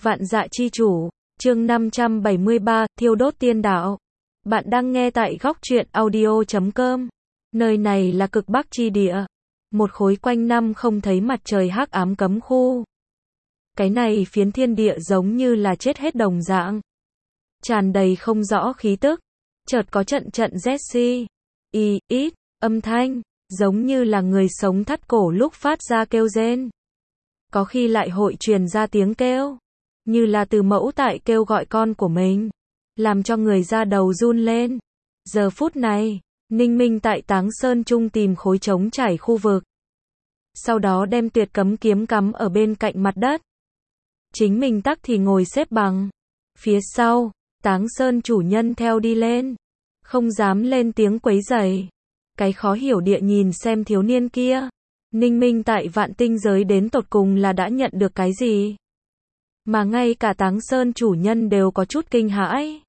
Vạn Dạ Chi Chủ, chương 573, Thiêu đốt tiên đạo. Bạn đang nghe tại góc truyện audio.com. Nơi này là cực Bắc chi địa, một khối quanh năm không thấy mặt trời hắc ám cấm khu. Cái này phiến thiên địa giống như là chết hết đồng dạng, tràn đầy không rõ khí tức. Chợt có trận trận Jesse, ít âm thanh, giống như là người sống thắt cổ lúc phát ra kêu rên. Có khi lại hội truyền ra tiếng kêu, như là từ mẫu tại kêu gọi con của mình, làm cho người da đầu run lên. Giờ phút này, Ninh Minh tại Táng Sơn Trung tìm khối trống trải khu vực, sau đó đem tuyệt cấm kiếm cắm ở bên cạnh mặt đất. Chính mình tắc thì ngồi xếp bằng. Phía sau, Táng Sơn chủ nhân theo đi lên, không dám lên tiếng quấy rầy. Cái khó hiểu địa nhìn xem thiếu niên kia. Ninh Minh tại vạn tinh giới đến tột cùng là đã nhận được cái gì? Mà ngay cả Táng Sơn chủ nhân đều có chút kinh hãi.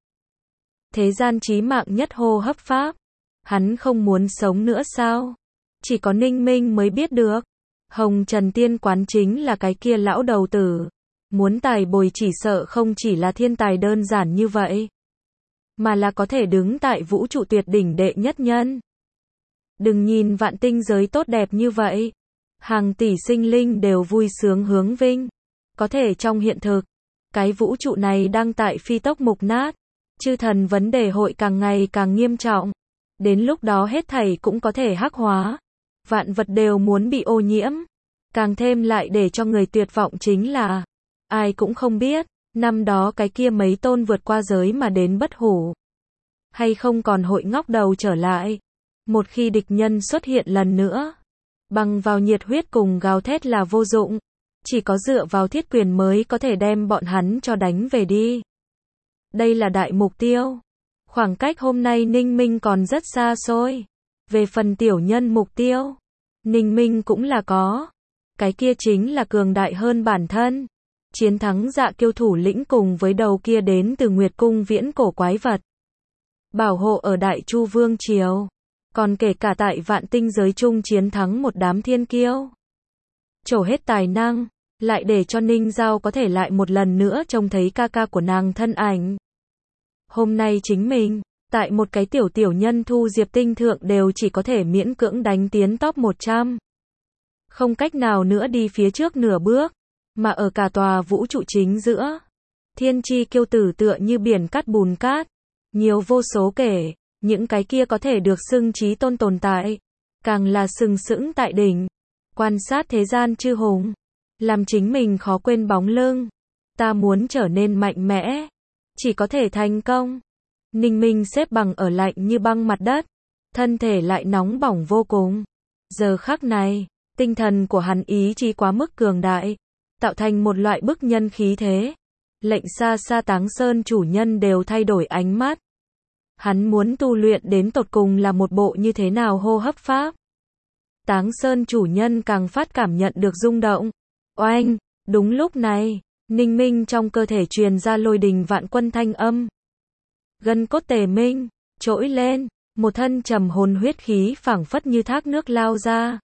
Thế gian chí mạng nhất hô hấp pháp. Hắn không muốn sống nữa sao? Chỉ có Ninh Minh mới biết được. Hồng Trần Tiên Quán chính là cái kia lão đầu tử. Muốn tài bồi chỉ sợ không chỉ là thiên tài đơn giản như vậy, mà là có thể đứng tại vũ trụ tuyệt đỉnh đệ nhất nhân. Đừng nhìn vạn tinh giới tốt đẹp như vậy, hàng tỷ sinh linh đều vui sướng hướng vinh. Có thể trong hiện thực, cái vũ trụ này đang tại phi tốc mục nát. Chư thần vấn đề hội càng ngày càng nghiêm trọng. Đến lúc đó hết thảy cũng có thể hắc hóa. Vạn vật đều muốn bị ô nhiễm. Càng thêm lại để cho người tuyệt vọng chính là, ai cũng không biết, năm đó cái kia mấy tôn vượt qua giới mà đến bất hủ, hay không còn hội ngóc đầu trở lại. Một khi địch nhân xuất hiện lần nữa, bằng vào nhiệt huyết cùng gào thét là vô dụng. Chỉ có dựa vào thiết quyền mới có thể đem bọn hắn cho đánh về đi. Đây là đại mục tiêu. Khoảng cách hôm nay Ninh Minh còn rất xa xôi. Về phần tiểu nhân mục tiêu, Ninh Minh cũng là có. Cái kia chính là cường đại hơn bản thân. Chiến thắng Dạ Kiêu thủ lĩnh cùng với đầu kia đến từ Nguyệt Cung viễn cổ quái vật. Bảo hộ ở Đại Chu Vương Triều. Còn kể cả tại vạn tinh giới chung chiến thắng một đám thiên kiêu. Trổ hết tài năng, lại để cho Ninh Giao có thể lại một lần nữa trông thấy ca ca của nàng thân ảnh. Hôm nay chính mình, tại một cái tiểu nhân thu diệp tinh thượng đều chỉ có thể miễn cưỡng đánh tiến top 100. Không cách nào nữa đi phía trước nửa bước, mà ở cả tòa vũ trụ chính giữa. Thiên chi kiêu tử tựa như biển cát bùn cát, nhiều vô số kể, những cái kia có thể được xưng chí tôn tồn tại, càng là sừng sững tại đỉnh. Quan sát thế gian chư hùng, làm chính mình khó quên bóng lưng. Ta muốn trở nên mạnh mẽ, chỉ có thể thành công. Ninh Minh xếp bằng ở lạnh như băng mặt đất, thân thể lại nóng bỏng vô cùng. Giờ khắc này, tinh thần của hắn ý chí quá mức cường đại, tạo thành một loại bức nhân khí thế, lệnh xa xa Táng Sơn chủ nhân đều thay đổi ánh mắt. Hắn muốn tu luyện đến tột cùng là một bộ như thế nào hô hấp pháp. Táng Sơn chủ nhân càng phát cảm nhận được rung động. Oanh, đúng lúc này, Ninh Minh trong cơ thể truyền ra lôi đình vạn quân thanh âm. Gân cốt tề minh, trỗi lên, một thân trầm hồn huyết khí phảng phất như thác nước lao ra.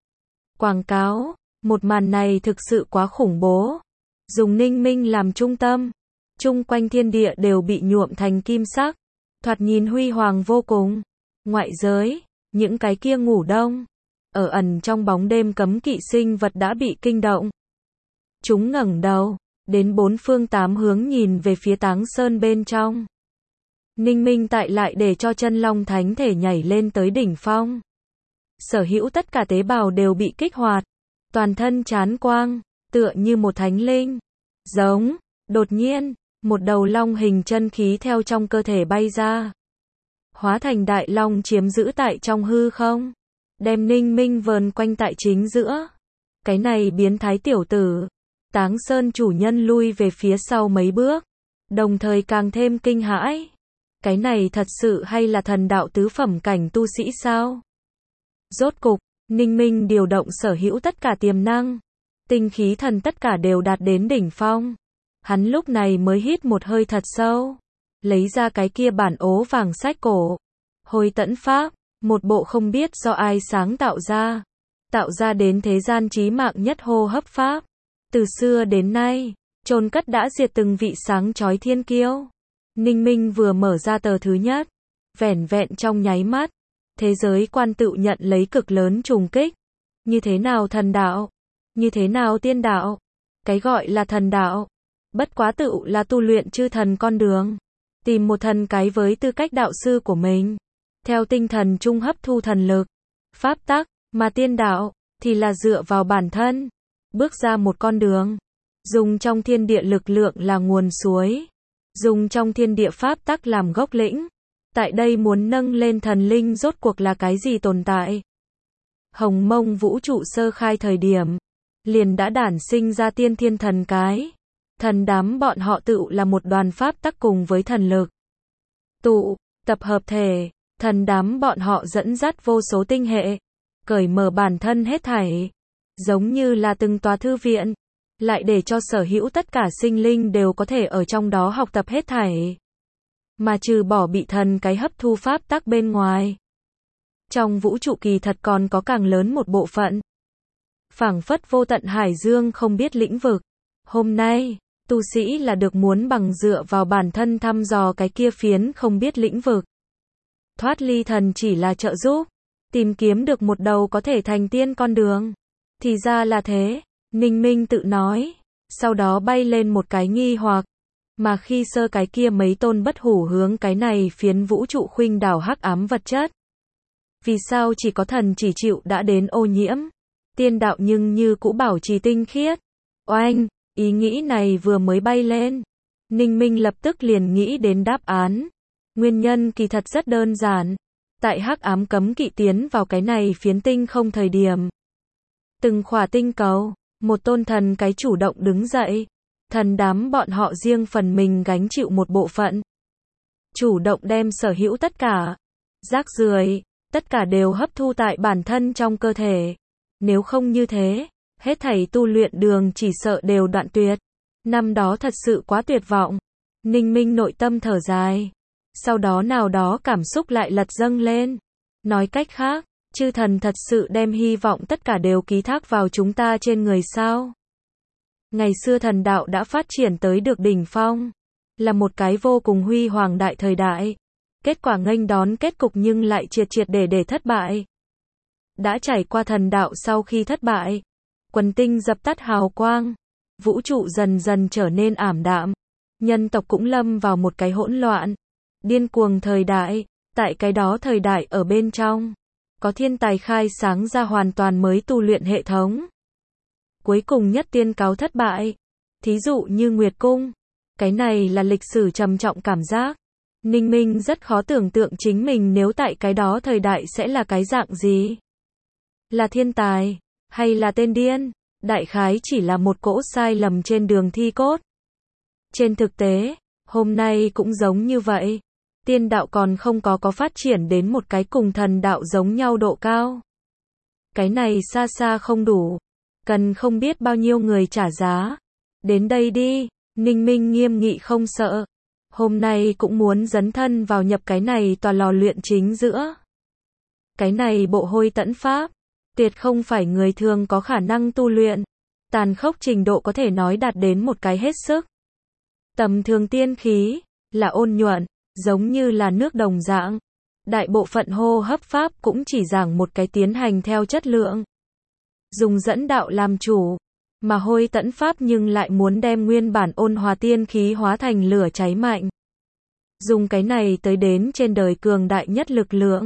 Quảng cáo, một màn này thực sự quá khủng bố. Dùng Ninh Minh làm trung tâm, chung quanh thiên địa đều bị nhuộm thành kim sắc, thoạt nhìn huy hoàng vô cùng. Ngoại giới, những cái kia ngủ đông, ở ẩn trong bóng đêm cấm kỵ sinh vật đã bị kinh động. Chúng ngẩng đầu, đến bốn phương tám hướng nhìn về phía Táng Sơn bên trong. Ninh Minh tại lại để cho chân long thánh thể nhảy lên tới đỉnh phong. Sở hữu tất cả tế bào đều bị kích hoạt, toàn thân chán quang, tựa như một thánh linh. Giống, đột nhiên, một đầu long hình chân khí theo trong cơ thể bay ra, hóa thành đại long chiếm giữ tại trong hư không, đem Ninh Minh vờn quanh tại chính giữa. Cái này biến thái tiểu tử. Táng Sơn chủ nhân lui về phía sau mấy bước, đồng thời càng thêm kinh hãi. Cái này thật sự hay là thần đạo tứ phẩm cảnh tu sĩ sao? Rốt cục, Ninh Minh điều động sở hữu tất cả tiềm năng, tinh khí thần tất cả đều đạt đến đỉnh phong. Hắn lúc này mới hít một hơi thật sâu, lấy ra cái kia bản ố vàng sách cổ. Hồi tẫn pháp, một bộ không biết do ai sáng tạo ra đến thế gian chí mạng nhất hô hấp pháp. Từ xưa đến nay, chôn cất đã diệt từng vị sáng chói thiên kiêu. Ninh Minh vừa mở ra tờ thứ nhất, vẻn vẹn trong nháy mắt, thế giới quan tự nhận lấy cực lớn trùng kích. Như thế nào thần đạo? Như thế nào tiên đạo? Cái gọi là thần đạo, bất quá tự là tu luyện chư thần con đường. Tìm một thần cái với tư cách đạo sư của mình. Theo tinh thần chung hấp thu thần lực, pháp tắc, mà tiên đạo, thì là dựa vào bản thân. Bước ra một con đường. Dùng trong thiên địa lực lượng là nguồn suối. Dùng trong thiên địa pháp tắc làm gốc lĩnh. Tại đây muốn nâng lên thần linh rốt cuộc là cái gì tồn tại? Hồng Mông vũ trụ sơ khai thời điểm, liền đã đản sinh ra tiên thiên thần cái. Thần đám bọn họ tự là một đoàn pháp tắc cùng với thần lực. Tụ, tập hợp thể, thần đám bọn họ dẫn dắt vô số tinh hệ, cởi mở bản thân hết thảy. Giống như là từng tòa thư viện, lại để cho sở hữu tất cả sinh linh đều có thể ở trong đó học tập hết thảy. Mà trừ bỏ bị thần cái hấp thu pháp tắc bên ngoài. Trong vũ trụ kỳ thật còn có càng lớn một bộ phận. Phảng phất vô tận hải dương không biết lĩnh vực. Hôm nay, tu sĩ là được muốn bằng dựa vào bản thân thăm dò cái kia phiến không biết lĩnh vực. Thoát ly thần chỉ là trợ giúp, tìm kiếm được một đầu có thể thành tiên con đường. Thì ra là thế, Ninh Minh tự nói, sau đó bay lên một cái nghi hoặc. Mà khi sơ cái kia mấy tôn bất hủ hướng cái này phiến vũ trụ khuynh đảo hắc ám vật chất. Vì sao chỉ có thần chỉ chịu đã đến ô nhiễm? Tiên đạo nhưng như cũ bảo trì tinh khiết. Oanh, ý nghĩ này vừa mới bay lên. Ninh Minh lập tức liền nghĩ đến đáp án. Nguyên nhân kỳ thật rất đơn giản. Tại hắc ám cấm kỵ tiến vào cái này phiến tinh không thời điểm. Từng khỏa tinh cầu, một tôn thần cái chủ động đứng dậy. Thần đám bọn họ riêng phần mình gánh chịu một bộ phận. Chủ động đem sở hữu tất cả. Rác rưởi, tất cả đều hấp thu tại bản thân trong cơ thể. Nếu không như thế, hết thảy tu luyện đường chỉ sợ đều đoạn tuyệt. Năm đó thật sự quá tuyệt vọng. Ninh Minh nội tâm thở dài. Sau đó nào đó cảm xúc lại lật dâng lên. Nói cách khác, chư thần thật sự đem hy vọng tất cả đều ký thác vào chúng ta trên người sao? Ngày xưa thần đạo đã phát triển tới được đỉnh phong. Là một cái vô cùng huy hoàng đại thời đại. Kết quả nghênh đón kết cục nhưng lại triệt để thất bại. Đã trải qua thần đạo sau khi thất bại. Quần tinh dập tắt hào quang. Vũ trụ dần dần trở nên ảm đạm. Nhân tộc cũng lâm vào một cái hỗn loạn. Điên cuồng thời đại. Tại cái đó thời đại ở bên trong. Có thiên tài khai sáng ra hoàn toàn mới tu luyện hệ thống. Cuối cùng nhất tiên cáo thất bại. Thí dụ như Nguyệt Cung. Cái này là lịch sử trầm trọng cảm giác. Ninh Minh rất khó tưởng tượng chính mình nếu tại cái đó thời đại sẽ là cái dạng gì. Là thiên tài, hay là tên điên, đại khái chỉ là một cỗ sai lầm trên đường thi cốt. Trên thực tế, hôm nay cũng giống như vậy. Tiên đạo còn không có phát triển đến một cái cùng thần đạo giống nhau độ cao. Cái này xa xa không đủ. Cần không biết bao nhiêu người trả giá. Đến đây đi, Ninh Minh nghiêm nghị không sợ. Hôm nay cũng muốn dấn thân vào nhập cái này tòa lò luyện chính giữa. Cái này bộ hôi tẫn pháp, tuyệt không phải người thường có khả năng tu luyện. Tàn khốc trình độ có thể nói đạt đến một cái hết sức. Tầm thường tiên khí, là ôn nhuận, giống như là nước đồng dạng. Đại bộ phận hô hấp pháp cũng chỉ giảng một cái tiến hành theo chất lượng. Dùng dẫn đạo làm chủ. Mà hôi tẫn pháp nhưng lại muốn đem nguyên bản ôn hòa tiên khí hóa thành lửa cháy mạnh. Dùng cái này tới đến trên đời cường đại nhất lực lượng.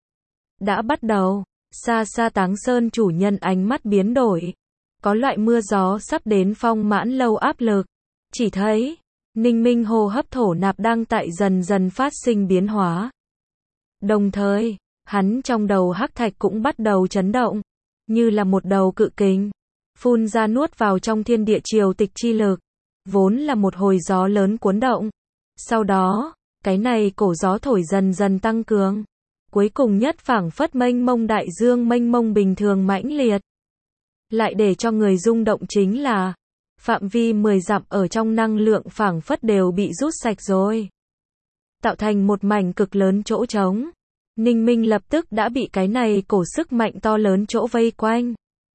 Đã bắt đầu, xa xa Táng Sơn chủ nhân ánh mắt biến đổi. Có loại mưa gió sắp đến phong mãn lâu áp lực. Chỉ thấy, Ninh Minh hô hấp thổ nạp đang tại dần dần phát sinh biến hóa. Đồng thời, hắn trong đầu hắc thạch cũng bắt đầu chấn động. Như là một đầu cự kình. Phun ra nuốt vào trong thiên địa triều tịch chi lực. Vốn là một hồi gió lớn cuốn động. Sau đó, cái này cổ gió thổi dần dần tăng cường. Cuối cùng nhất phảng phất mênh mông đại dương mênh mông bình thường mãnh liệt. Lại để cho người rung động chính là, phạm vi 10 dặm ở trong năng lượng phảng phất đều bị rút sạch rồi. Tạo thành một mảnh cực lớn chỗ trống. Ninh Minh lập tức đã bị cái này cổ sức mạnh to lớn chỗ vây quanh.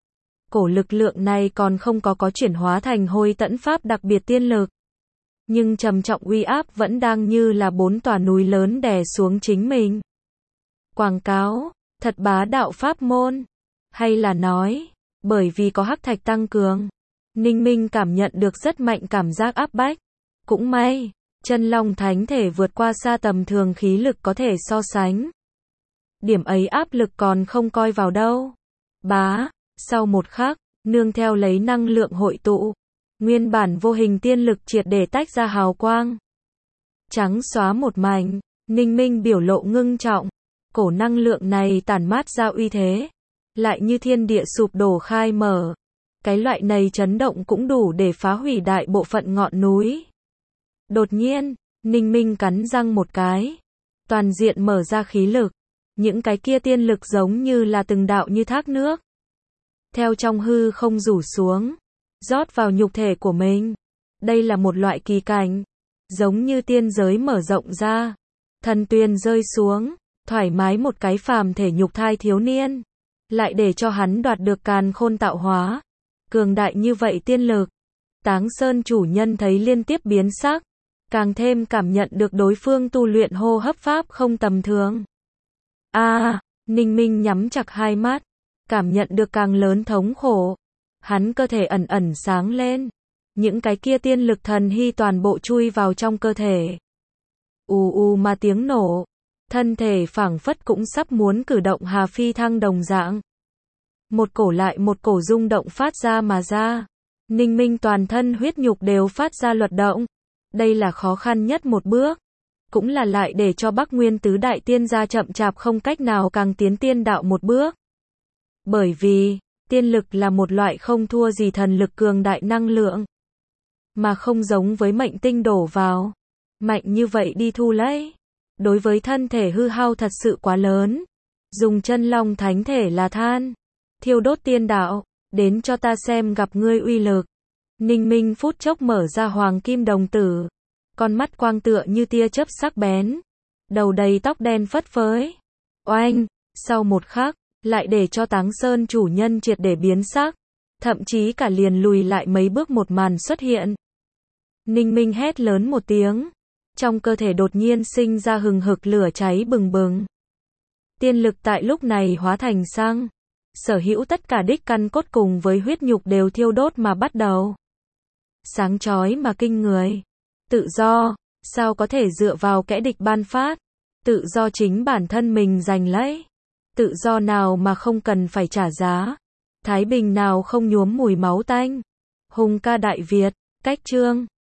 Cổ lực lượng này còn không có chuyển hóa thành Hôi Tẫn Pháp đặc biệt tiên lực. Nhưng trầm trọng uy áp vẫn đang như là 4 tòa núi lớn đè xuống chính mình. Quảng cáo, thật bá đạo pháp môn. Hay là nói, bởi vì có hắc thạch tăng cường, Ninh Minh cảm nhận được rất mạnh cảm giác áp bách. Cũng may, chân long thánh thể vượt qua xa tầm thường khí lực có thể so sánh. Điểm ấy áp lực còn không coi vào đâu. Bá, sau một khắc, nương theo lấy năng lượng hội tụ, nguyên bản vô hình tiên lực triệt để tách ra hào quang. Trắng xóa một mảnh, Ninh Minh biểu lộ ngưng trọng. Cổ năng lượng này tản mát ra uy thế, lại như thiên địa sụp đổ khai mở. Cái loại này chấn động cũng đủ để phá hủy đại bộ phận ngọn núi. Đột nhiên, Ninh Minh cắn răng một cái. Toàn diện mở ra khí lực. Những cái kia tiên lực giống như là từng đạo như thác nước. Theo trong hư không rủ xuống. Rót vào nhục thể của mình. Đây là một loại kỳ cảnh. Giống như tiên giới mở rộng ra. Thần tuyền rơi xuống. Thoải mái một cái phàm thể nhục thai thiếu niên. Lại để cho hắn đoạt được càn khôn tạo hóa. Cường đại như vậy tiên lực. Táng Sơn chủ nhân thấy liên tiếp biến sắc. Càng thêm cảm nhận được đối phương tu luyện hô hấp pháp không tầm thường. Ninh Minh nhắm chặt hai mắt. Cảm nhận được càng lớn thống khổ. Hắn cơ thể ẩn ẩn sáng lên. Những cái kia tiên lực thần hy toàn bộ chui vào trong cơ thể. Mà tiếng nổ. Thân thể phảng phất cũng sắp muốn cử động hà phi thăng đồng dạng. Một cổ lại một cổ rung động phát ra mà ra. Ninh Minh toàn thân huyết nhục đều phát ra luật động. Đây là khó khăn nhất một bước. Cũng là lại để cho Bắc Nguyên tứ đại tiên gia chậm chạp không cách nào càng tiến tiên đạo một bước. Bởi vì, tiên lực là một loại không thua gì thần lực cường đại năng lượng. Mà không giống với mệnh tinh đổ vào. Mạnh như vậy đi thu lấy. Đối với thân thể hư hao thật sự quá lớn. Dùng chân long thánh thể là than. Thiêu đốt tiên đạo. Đến cho ta xem gặp ngươi uy lực. Ninh Minh phút chốc mở ra hoàng kim đồng tử. Con mắt quang tựa như tia chớp sắc bén. Đầu đầy tóc đen phất phới. Oanh, sau một khắc, lại để cho Táng Sơn chủ nhân triệt để biến sắc. Thậm chí cả liền lùi lại mấy bước một màn xuất hiện. Ninh Minh hét lớn một tiếng. Trong cơ thể đột nhiên sinh ra hừng hực lửa cháy bừng bừng. Tiên lực tại lúc này hóa thành xăng. Sở hữu tất cả đích căn cốt cùng với huyết nhục đều thiêu đốt mà bắt đầu. Sáng chói mà kinh người. Tự do, sao có thể dựa vào kẻ địch ban phát? Tự do chính bản thân mình giành lấy. Tự do nào mà không cần phải trả giá? Thái bình nào không nhuốm mùi máu tanh? Hùng ca Đại Việt, cách chương